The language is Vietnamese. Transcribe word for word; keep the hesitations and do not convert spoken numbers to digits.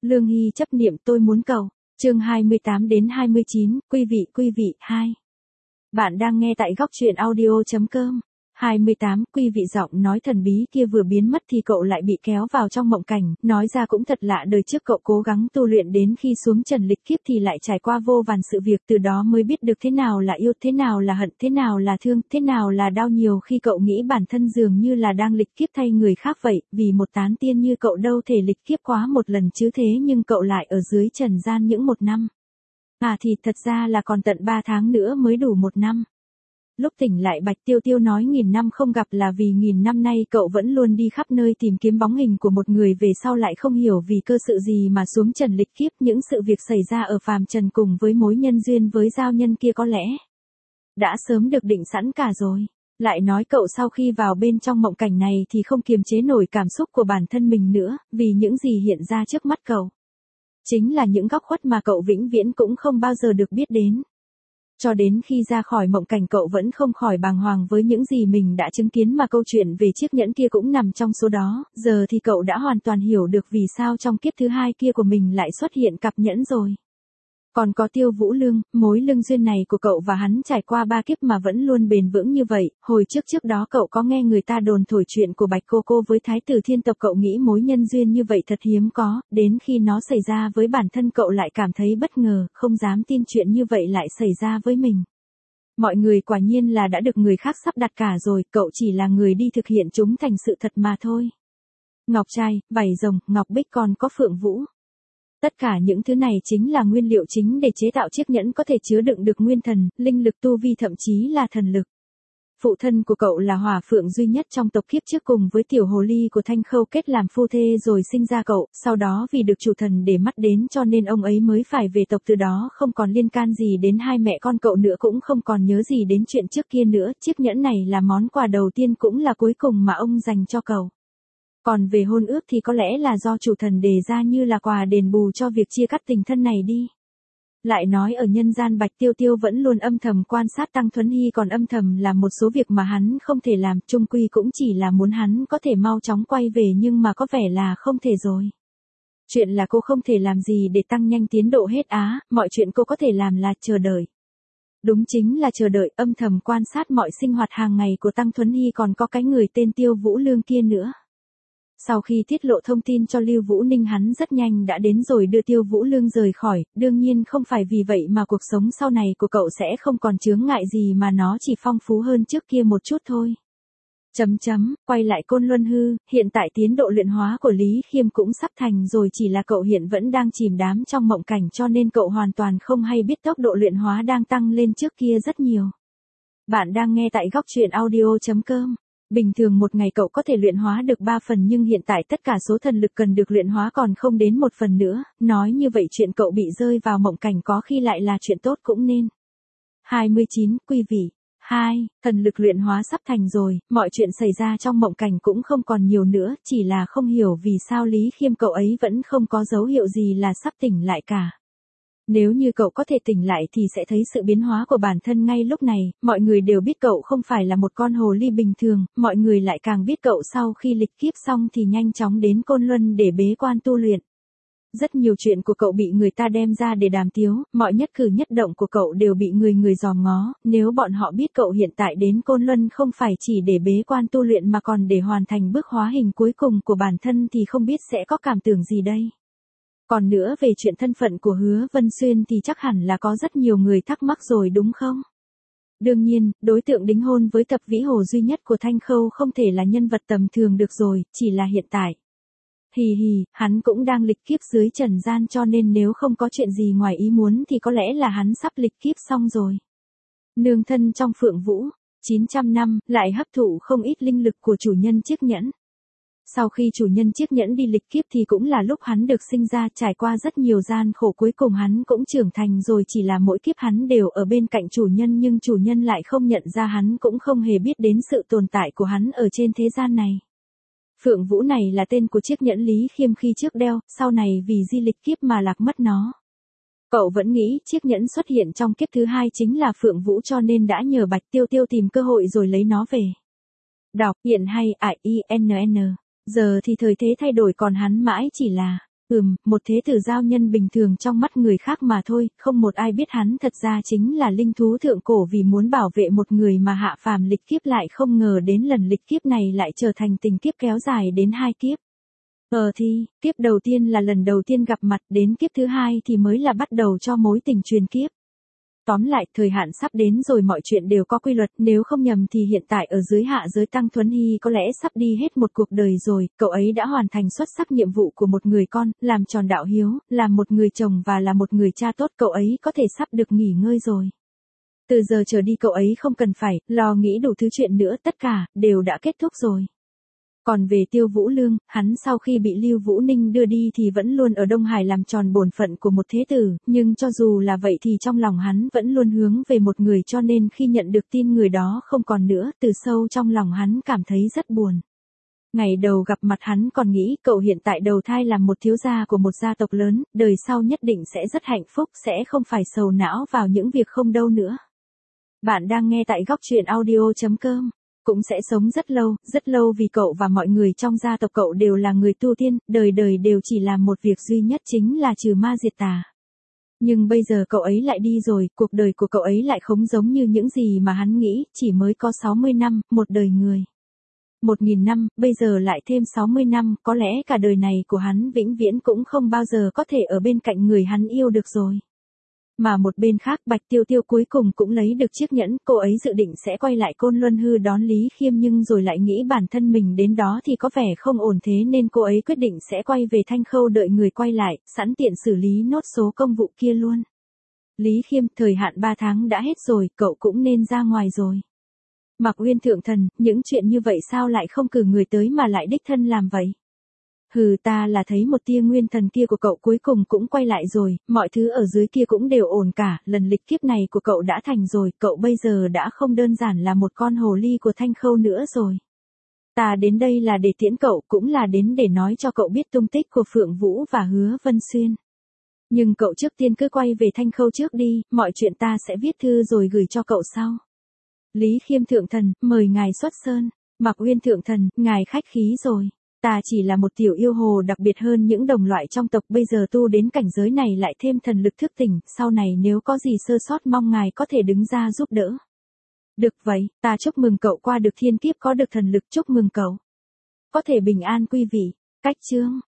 Lương Hy chấp niệm tôi muốn cầu. Chương hai mươi tám đến hai mươi chín, quý vị quý vị, hai. Bạn đang nghe tại góc truyện audio chấm com. hai mươi tám, quý vị giọng nói thần bí kia vừa biến mất thì cậu lại bị kéo vào trong mộng cảnh, nói ra cũng thật lạ, đời trước cậu cố gắng tu luyện đến khi xuống trần lịch kiếp thì lại trải qua vô vàn sự việc, từ đó mới biết được thế nào là yêu, thế nào là hận, thế nào là thương, thế nào là đau. Nhiều khi cậu nghĩ bản thân dường như là đang lịch kiếp thay người khác vậy, vì một tán tiên như cậu đâu thể lịch kiếp quá một lần chứ, thế nhưng cậu lại ở dưới trần gian những một năm. À thì thật ra là còn tận ba tháng nữa mới đủ một năm. Lúc tỉnh lại Bạch Tiêu Tiêu nói nghìn năm không gặp là vì nghìn năm nay cậu vẫn luôn đi khắp nơi tìm kiếm bóng hình của một người, về sau lại không hiểu vì cơ sự gì mà xuống trần lịch kiếp. Những sự việc xảy ra ở phàm trần cùng với mối nhân duyên với giao nhân kia có lẽ đã sớm được định sẵn cả rồi. Lại nói cậu sau khi vào bên trong mộng cảnh này thì không kiềm chế nổi cảm xúc của bản thân mình nữa, vì những gì hiện ra trước mắt cậu chính là những góc khuất mà cậu vĩnh viễn cũng không bao giờ được biết đến. Cho đến khi ra khỏi mộng cảnh cậu vẫn không khỏi bàng hoàng với những gì mình đã chứng kiến, mà câu chuyện về chiếc nhẫn kia cũng nằm trong số đó. Giờ thì cậu đã hoàn toàn hiểu được vì sao trong kiếp thứ hai kia của mình lại xuất hiện cặp nhẫn rồi. Còn có Tiêu Vũ Lương, mối lương duyên này của cậu và hắn trải qua ba kiếp mà vẫn luôn bền vững như vậy. Hồi trước trước đó cậu có nghe người ta đồn thổi chuyện của Bạch Cô Cô với Thái tử Thiên Tộc, cậu nghĩ mối nhân duyên như vậy thật hiếm có, đến khi nó xảy ra với bản thân cậu lại cảm thấy bất ngờ, không dám tin chuyện như vậy lại xảy ra với mình. Mọi người quả nhiên là đã được người khác sắp đặt cả rồi, cậu chỉ là người đi thực hiện chúng thành sự thật mà thôi. Ngọc trai, vảy rồng, ngọc bích còn có phượng vũ. Tất cả những thứ này chính là nguyên liệu chính để chế tạo chiếc nhẫn có thể chứa đựng được nguyên thần, linh lực, tu vi, thậm chí là thần lực. Phụ thân của cậu là Hỏa Phượng duy nhất trong tộc kiếp trước, cùng với tiểu hồ ly của Thanh Khâu kết làm phu thê rồi sinh ra cậu, sau đó vì được chủ thần để mắt đến cho nên ông ấy mới phải về tộc, từ đó không còn liên can gì đến hai mẹ con cậu nữa, cũng không còn nhớ gì đến chuyện trước kia nữa. Chiếc nhẫn này là món quà đầu tiên cũng là cuối cùng mà ông dành cho cậu. Còn về hôn ước thì có lẽ là do chủ thần đề ra như là quà đền bù cho việc chia cắt tình thân này đi. Lại nói ở nhân gian Bạch Tiêu Tiêu vẫn luôn âm thầm quan sát Tăng Thuấn Hy, còn âm thầm làm một số việc mà hắn không thể làm, chung quy cũng chỉ là muốn hắn có thể mau chóng quay về, nhưng mà có vẻ là không thể rồi. Chuyện là cô không thể làm gì để tăng nhanh tiến độ hết á, mọi chuyện cô có thể làm là chờ đợi. Đúng chính là chờ đợi, âm thầm quan sát mọi sinh hoạt hàng ngày của Tăng Thuấn Hy, còn có cái người tên Tiêu Vũ Lương kia nữa. Sau khi tiết lộ thông tin cho Lưu Vũ Ninh, hắn rất nhanh đã đến rồi đưa Tiêu Vũ Lương rời khỏi, đương nhiên không phải vì vậy mà cuộc sống sau này của cậu sẽ không còn chướng ngại gì, mà nó chỉ phong phú hơn trước kia một chút thôi. Chấm chấm, quay lại Côn Luân Hư, hiện tại tiến độ luyện hóa của Lý Khiêm cũng sắp thành rồi, chỉ là cậu hiện vẫn đang chìm đắm trong mộng cảnh cho nên cậu hoàn toàn không hay biết tốc độ luyện hóa đang tăng lên trước kia rất nhiều. Bạn đang nghe tại góc truyện audio chấm com. Bình thường một ngày cậu có thể luyện hóa được ba phần, nhưng hiện tại tất cả số thần lực cần được luyện hóa còn không đến một phần nữa, nói như vậy chuyện cậu bị rơi vào mộng cảnh có khi lại là chuyện tốt cũng nên. hai mươi chín, quý vị. hai, thần lực luyện hóa sắp thành rồi, mọi chuyện xảy ra trong mộng cảnh cũng không còn nhiều nữa, chỉ là không hiểu vì sao Lý Khiêm cậu ấy vẫn không có dấu hiệu gì là sắp tỉnh lại cả. Nếu như cậu có thể tỉnh lại thì sẽ thấy sự biến hóa của bản thân ngay lúc này, mọi người đều biết cậu không phải là một con hồ ly bình thường, mọi người lại càng biết cậu sau khi lịch kiếp xong thì nhanh chóng đến Côn Luân để bế quan tu luyện. Rất nhiều chuyện của cậu bị người ta đem ra để đàm tiếu, mọi nhất cử nhất động của cậu đều bị người người dòm ngó, nếu bọn họ biết cậu hiện tại đến Côn Luân không phải chỉ để bế quan tu luyện mà còn để hoàn thành bước hóa hình cuối cùng của bản thân thì không biết sẽ có cảm tưởng gì đây. Còn nữa, về chuyện thân phận của Hứa Vân Xuyên thì chắc hẳn là có rất nhiều người thắc mắc rồi đúng không? Đương nhiên, đối tượng đính hôn với Tập Vĩ Hồ duy nhất của Thanh Khâu không thể là nhân vật tầm thường được rồi, chỉ là hiện tại. Hì hì, hắn cũng đang lịch kiếp dưới trần gian cho nên nếu không có chuyện gì ngoài ý muốn thì có lẽ là hắn sắp lịch kiếp xong rồi. Nương thân trong Phượng Vũ, chín trăm năm, lại hấp thụ không ít linh lực của chủ nhân chiếc nhẫn. Sau khi chủ nhân chiếc nhẫn đi lịch kiếp thì cũng là lúc hắn được sinh ra, trải qua rất nhiều gian khổ cuối cùng hắn cũng trưởng thành rồi, chỉ là mỗi kiếp hắn đều ở bên cạnh chủ nhân nhưng chủ nhân lại không nhận ra hắn, cũng không hề biết đến sự tồn tại của hắn ở trên thế gian này. Phượng Vũ này là tên của chiếc nhẫn Lý Khiêm khi trước đeo, sau này vì di lịch kiếp mà lạc mất nó. Cậu vẫn nghĩ chiếc nhẫn xuất hiện trong kiếp thứ hai chính là Phượng Vũ cho nên đã nhờ Bạch Tiêu Tiêu tìm cơ hội rồi lấy nó về. Đọc, hiện hay, I, I, N, N. Giờ thì thời thế thay đổi còn hắn mãi chỉ là Ừm, một thế tử giao nhân bình thường trong mắt người khác mà thôi, không một ai biết hắn thật ra chính là linh thú thượng cổ vì muốn bảo vệ một người mà hạ phàm lịch kiếp lại không ngờ đến lần lịch kiếp này lại trở thành tình kiếp kéo dài đến hai kiếp. Ờ thì, kiếp đầu tiên là lần đầu tiên gặp mặt, đến kiếp thứ hai thì mới là bắt đầu cho mối tình truyền kiếp. Tóm lại, thời hạn sắp đến rồi, mọi chuyện đều có quy luật, nếu không nhầm thì hiện tại ở dưới hạ giới Tăng Thuấn Hy có lẽ sắp đi hết một cuộc đời rồi, cậu ấy đã hoàn thành xuất sắc nhiệm vụ của một người con, làm tròn đạo hiếu, làm một người chồng và là một người cha tốt, cậu ấy có thể sắp được nghỉ ngơi rồi. Từ giờ trở đi cậu ấy không cần phải lo nghĩ đủ thứ chuyện nữa, tất cả đều đã kết thúc rồi. Còn về Tiêu Vũ Lương, hắn sau khi bị Lưu Vũ Ninh đưa đi thì vẫn luôn ở Đông Hải làm tròn bổn phận của một thế tử, nhưng cho dù là vậy thì trong lòng hắn vẫn luôn hướng về một người, cho nên khi nhận được tin người đó không còn nữa, từ sâu trong lòng hắn cảm thấy rất buồn. Ngày đầu gặp mặt hắn còn nghĩ cậu hiện tại đầu thai làm một thiếu gia của một gia tộc lớn, đời sau nhất định sẽ rất hạnh phúc, sẽ không phải sầu não vào những việc không đâu nữa. Bạn đang nghe tại góc truyện audio chấm com. Cũng sẽ sống rất lâu, rất lâu vì cậu và mọi người trong gia tộc cậu đều là người tu tiên, đời đời đều chỉ làm một việc duy nhất chính là trừ ma diệt tà. Nhưng bây giờ cậu ấy lại đi rồi, cuộc đời của cậu ấy lại không giống như những gì mà hắn nghĩ, chỉ mới có sáu mươi năm, một đời người. Một nghìn năm, bây giờ lại thêm sáu mươi năm, có lẽ cả đời này của hắn vĩnh viễn cũng không bao giờ có thể ở bên cạnh người hắn yêu được rồi. Mà một bên khác Bạch Tiêu Tiêu cuối cùng cũng lấy được chiếc nhẫn, cô ấy dự định sẽ quay lại Côn Luân Hư đón Lý Khiêm nhưng rồi lại nghĩ bản thân mình đến đó thì có vẻ không ổn, thế nên cô ấy quyết định sẽ quay về Thanh Khâu đợi người quay lại, sẵn tiện xử lý nốt số công vụ kia luôn. Lý Khiêm, thời hạn ba tháng đã hết rồi, cậu cũng nên ra ngoài rồi. Mạc Uyên thượng thần, những chuyện như vậy sao lại không cử người tới mà lại đích thân làm vậy? Hừ, ta là thấy một tia nguyên thần kia của cậu cuối cùng cũng quay lại rồi, mọi thứ ở dưới kia cũng đều ổn cả, lần lịch kiếp này của cậu đã thành rồi, cậu bây giờ đã không đơn giản là một con hồ ly của Thanh Khâu nữa rồi. Ta đến đây là để tiễn cậu, cũng là đến để nói cho cậu biết tung tích của Phượng Vũ và Hứa Vân Xuyên. Nhưng cậu trước tiên cứ quay về Thanh Khâu trước đi, mọi chuyện ta sẽ viết thư rồi gửi cho cậu sau. Lý Khiêm thượng thần, mời ngài xuất sơn. Mạc Uyên thượng thần, ngài khách khí rồi. Ta chỉ là một tiểu yêu hồ đặc biệt hơn những đồng loại trong tộc, bây giờ tu đến cảnh giới này lại thêm thần lực thức tỉnh, sau này nếu có gì sơ sót mong ngài có thể đứng ra giúp đỡ. Được vậy, ta chúc mừng cậu qua được thiên kiếp có được thần lực, chúc mừng cậu. Có thể bình an quy vị. Cách chương.